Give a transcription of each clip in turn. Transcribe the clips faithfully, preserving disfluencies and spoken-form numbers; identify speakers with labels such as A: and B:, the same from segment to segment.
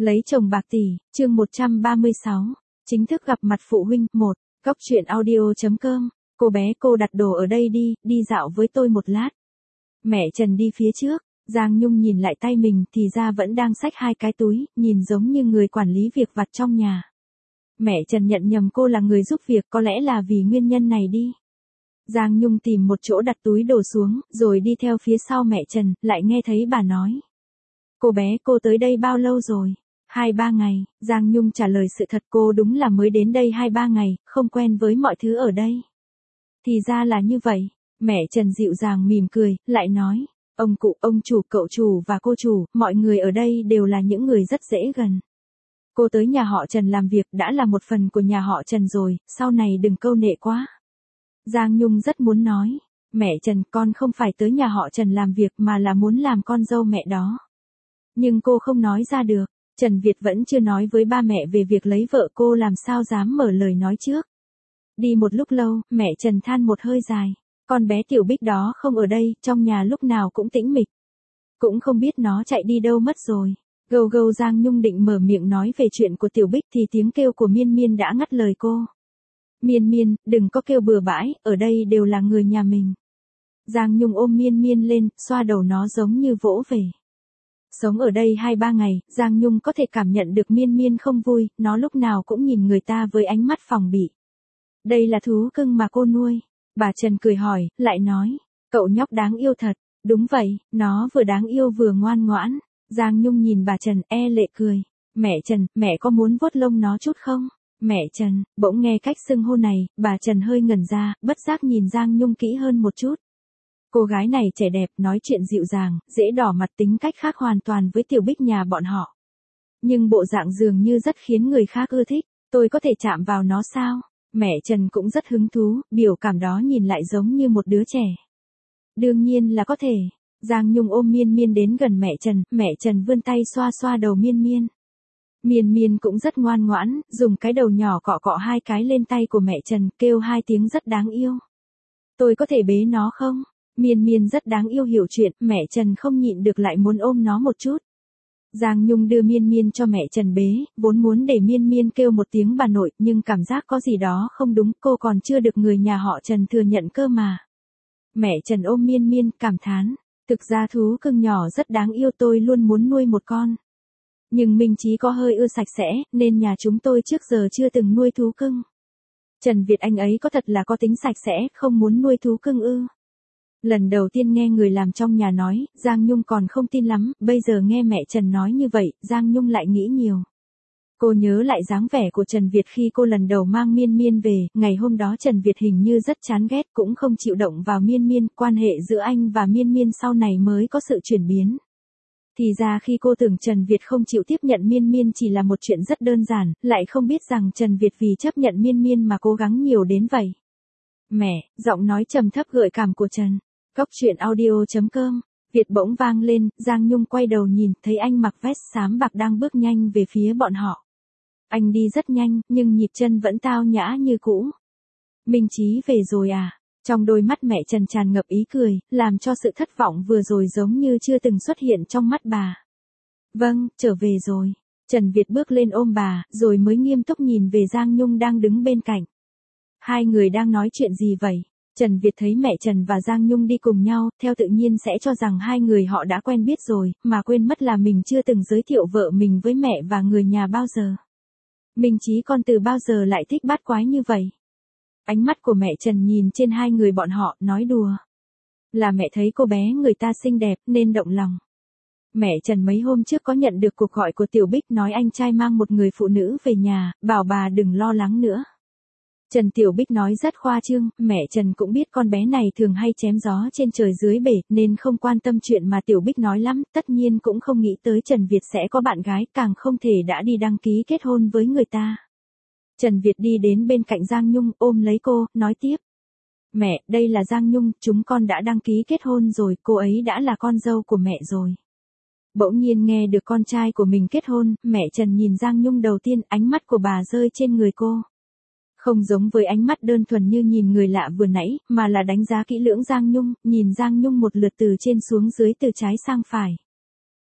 A: Lấy chồng bạc tỷ, chương một trăm ba mươi sáu. Chính thức gặp mặt phụ huynh. một. Góc truyện audio.com. Cô bé cô đặt đồ ở đây đi, đi dạo với tôi một lát. Mẹ Trần đi phía trước, Giang Nhung nhìn lại tay mình thì ra vẫn đang xách hai cái túi, nhìn giống như người quản lý việc vặt trong nhà. Mẹ Trần nhận nhầm cô là người giúp việc, có lẽ là vì nguyên nhân này đi. Giang Nhung tìm một chỗ đặt túi đồ xuống, rồi đi theo phía sau mẹ Trần, lại nghe thấy bà nói. Cô bé cô tới đây bao lâu rồi? Hai ba ngày, Giang Nhung trả lời sự thật, cô đúng là mới đến đây hai ba ngày, không quen với mọi thứ ở đây. Thì ra là như vậy, mẹ Trần dịu dàng mỉm cười, lại nói, ông cụ, ông chủ, cậu chủ và cô chủ, mọi người ở đây đều là những người rất dễ gần. Cô tới nhà họ Trần làm việc đã là một phần của nhà họ Trần rồi, sau này đừng câu nệ quá. Giang Nhung rất muốn nói, mẹ Trần, con không phải tới nhà họ Trần làm việc mà là muốn làm con dâu mẹ đó. Nhưng cô không nói ra được, Trần Việt vẫn chưa nói với ba mẹ về việc lấy vợ, cô làm sao dám mở lời nói trước. Đi một lúc lâu, mẹ Trần than một hơi dài, con bé Tiểu Bích đó không ở đây, trong nhà lúc nào cũng tĩnh mịch. Cũng không biết nó chạy đi đâu mất rồi. Gâu gâu. Giang Nhung định mở miệng nói về chuyện của Tiểu Bích thì tiếng kêu của Miên Miên đã ngắt lời cô. Miên Miên, đừng có kêu bừa bãi, ở đây đều là người nhà mình. Giang Nhung ôm Miên Miên lên, xoa đầu nó giống như vỗ về. Sống ở đây hai ba ngày, Giang Nhung có thể cảm nhận được Miên Miên không vui, nó lúc nào cũng nhìn người ta với ánh mắt phòng bị. Đây là thú cưng mà cô nuôi. Bà Trần cười hỏi, lại nói, cậu nhóc đáng yêu thật. Đúng vậy, nó vừa đáng yêu vừa ngoan ngoãn. Giang Nhung nhìn bà Trần e lệ cười. Mẹ Trần, mẹ có muốn vuốt lông nó chút không? Mẹ Trần, bỗng nghe cách xưng hô này, bà Trần hơi ngẩn ra, bất giác nhìn Giang Nhung kỹ hơn một chút. Cô gái này trẻ đẹp, nói chuyện dịu dàng, dễ đỏ mặt, tính cách khác hoàn toàn với Tiểu Bích nhà bọn họ. Nhưng bộ dạng dường như rất khiến người khác ưa thích, tôi có thể chạm vào nó sao? Mẹ Trần cũng rất hứng thú, biểu cảm đó nhìn lại giống như một đứa trẻ. Đương nhiên là có thể. Giang Nhung ôm Miên Miên đến gần mẹ Trần, mẹ Trần vươn tay xoa xoa đầu Miên Miên. Miên Miên cũng rất ngoan ngoãn, dùng cái đầu nhỏ cọ cọ hai cái lên tay của mẹ Trần, kêu hai tiếng rất đáng yêu. Tôi có thể bế nó không? Miên Miên rất đáng yêu hiểu chuyện, mẹ Trần không nhịn được lại muốn ôm nó một chút. Giang Nhung đưa Miên Miên cho mẹ Trần bế, vốn muốn để Miên Miên kêu một tiếng bà nội, nhưng cảm giác có gì đó không đúng, cô còn chưa được người nhà họ Trần thừa nhận cơ mà. Mẹ Trần ôm Miên Miên, cảm thán, thực ra thú cưng nhỏ rất đáng yêu, tôi luôn muốn nuôi một con. Nhưng Minh Chí có hơi ưa sạch sẽ, nên nhà chúng tôi trước giờ chưa từng nuôi thú cưng. Trần Việt anh ấy có thật là có tính sạch sẽ, không muốn nuôi thú cưng ư? Lần đầu tiên nghe người làm trong nhà nói, Giang Nhung còn không tin lắm, bây giờ nghe mẹ Trần nói như vậy, Giang Nhung lại nghĩ nhiều. Cô nhớ lại dáng vẻ của Trần Việt khi cô lần đầu mang Miên Miên về, ngày hôm đó Trần Việt hình như rất chán ghét, cũng không chịu động vào Miên Miên, quan hệ giữa anh và Miên Miên sau này mới có sự chuyển biến. Thì ra khi cô tưởng Trần Việt không chịu tiếp nhận Miên Miên chỉ là một chuyện rất đơn giản, lại không biết rằng Trần Việt vì chấp nhận Miên Miên mà cố gắng nhiều đến vậy. Mẹ, giọng nói trầm thấp gợi cảm của Trần. Góc truyện audio.com. Việt bỗng vang lên, Giang Nhung quay đầu nhìn, thấy anh mặc vest xám bạc đang bước nhanh về phía bọn họ. Anh đi rất nhanh, nhưng nhịp chân vẫn tao nhã như cũ. Minh Chí về rồi à? Trong đôi mắt mẹ Trần tràn ngập ý cười, làm cho sự thất vọng vừa rồi giống như chưa từng xuất hiện trong mắt bà. Vâng, trở về rồi. Trần Việt bước lên ôm bà, rồi mới nghiêm túc nhìn về Giang Nhung đang đứng bên cạnh. Hai người đang nói chuyện gì vậy? Trần Việt thấy mẹ Trần và Giang Nhung đi cùng nhau, theo tự nhiên sẽ cho rằng hai người họ đã quen biết rồi, mà quên mất là mình chưa từng giới thiệu vợ mình với mẹ và người nhà bao giờ. Minh Chí con từ bao giờ lại thích bát quái như vậy? Ánh mắt của mẹ Trần nhìn trên hai người bọn họ, nói đùa. Là mẹ thấy cô bé người ta xinh đẹp, nên động lòng. Mẹ Trần mấy hôm trước có nhận được cuộc gọi của Tiểu Bích nói anh trai mang một người phụ nữ về nhà, bảo bà đừng lo lắng nữa. Trần Tiểu Bích nói rất khoa trương, mẹ Trần cũng biết con bé này thường hay chém gió trên trời dưới bể, nên không quan tâm chuyện mà Tiểu Bích nói lắm, tất nhiên cũng không nghĩ tới Trần Việt sẽ có bạn gái, càng không thể đã đi đăng ký kết hôn với người ta. Trần Việt đi đến bên cạnh Giang Nhung, ôm lấy cô, nói tiếp. Mẹ, đây là Giang Nhung, chúng con đã đăng ký kết hôn rồi, cô ấy đã là con dâu của mẹ rồi. Bỗng nhiên nghe được con trai của mình kết hôn, mẹ Trần nhìn Giang Nhung đầu tiên, ánh mắt của bà rơi trên người cô. Không giống với ánh mắt đơn thuần như nhìn người lạ vừa nãy, mà là đánh giá kỹ lưỡng Giang Nhung, nhìn Giang Nhung một lượt từ trên xuống dưới, từ trái sang phải.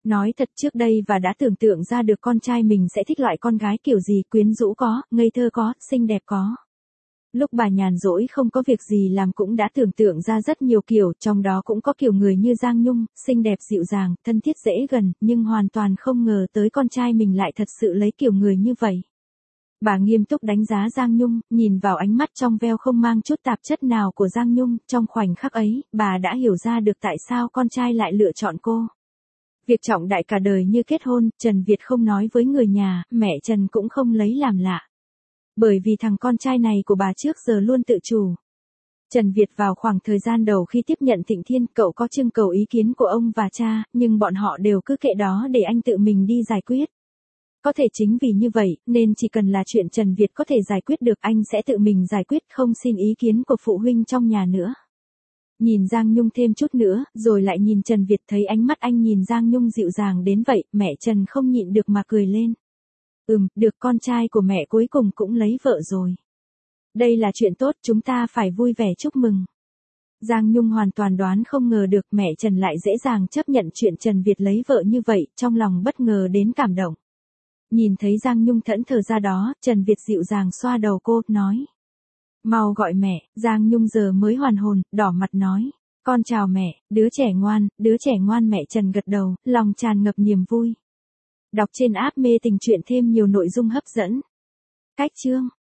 A: Nói thật trước đây và đã tưởng tượng ra được con trai mình sẽ thích loại con gái kiểu gì, quyến rũ có, ngây thơ có, xinh đẹp có. Lúc bà nhàn rỗi không có việc gì làm cũng đã tưởng tượng ra rất nhiều kiểu, trong đó cũng có kiểu người như Giang Nhung, xinh đẹp dịu dàng, thân thiết dễ gần, nhưng hoàn toàn không ngờ tới con trai mình lại thật sự lấy kiểu người như vậy. Bà nghiêm túc đánh giá Giang Nhung, nhìn vào ánh mắt trong veo không mang chút tạp chất nào của Giang Nhung, trong khoảnh khắc ấy, bà đã hiểu ra được tại sao con trai lại lựa chọn cô. Việc trọng đại cả đời như kết hôn, Trần Việt không nói với người nhà, mẹ Trần cũng không lấy làm lạ. Bởi vì thằng con trai này của bà trước giờ luôn tự chủ. Trần Việt vào khoảng thời gian đầu khi tiếp nhận Thịnh Thiên, cậu có trưng cầu ý kiến của ông và cha, nhưng bọn họ đều cứ kệ đó để anh tự mình đi giải quyết. Có thể chính vì như vậy, nên chỉ cần là chuyện Trần Việt có thể giải quyết được anh sẽ tự mình giải quyết, không xin ý kiến của phụ huynh trong nhà nữa. Nhìn Giang Nhung thêm chút nữa, rồi lại nhìn Trần Việt, thấy ánh mắt anh nhìn Giang Nhung dịu dàng đến vậy, mẹ Trần không nhịn được mà cười lên. Ừm, được, con trai của mẹ cuối cùng cũng lấy vợ rồi. Đây là chuyện tốt, chúng ta phải vui vẻ chúc mừng. Giang Nhung hoàn toàn đoán không ngờ được mẹ Trần lại dễ dàng chấp nhận chuyện Trần Việt lấy vợ như vậy, trong lòng bất ngờ đến cảm động. Nhìn thấy Giang Nhung thẫn thờ ra đó, Trần Việt dịu dàng xoa đầu cô, nói. Mau gọi mẹ. Giang Nhung giờ mới hoàn hồn, đỏ mặt nói. Con chào mẹ, đứa trẻ ngoan, đứa trẻ ngoan. Mẹ Trần gật đầu, lòng tràn ngập niềm vui. Đọc trên app Mê Tình Truyện thêm nhiều nội dung hấp dẫn. Cách chương.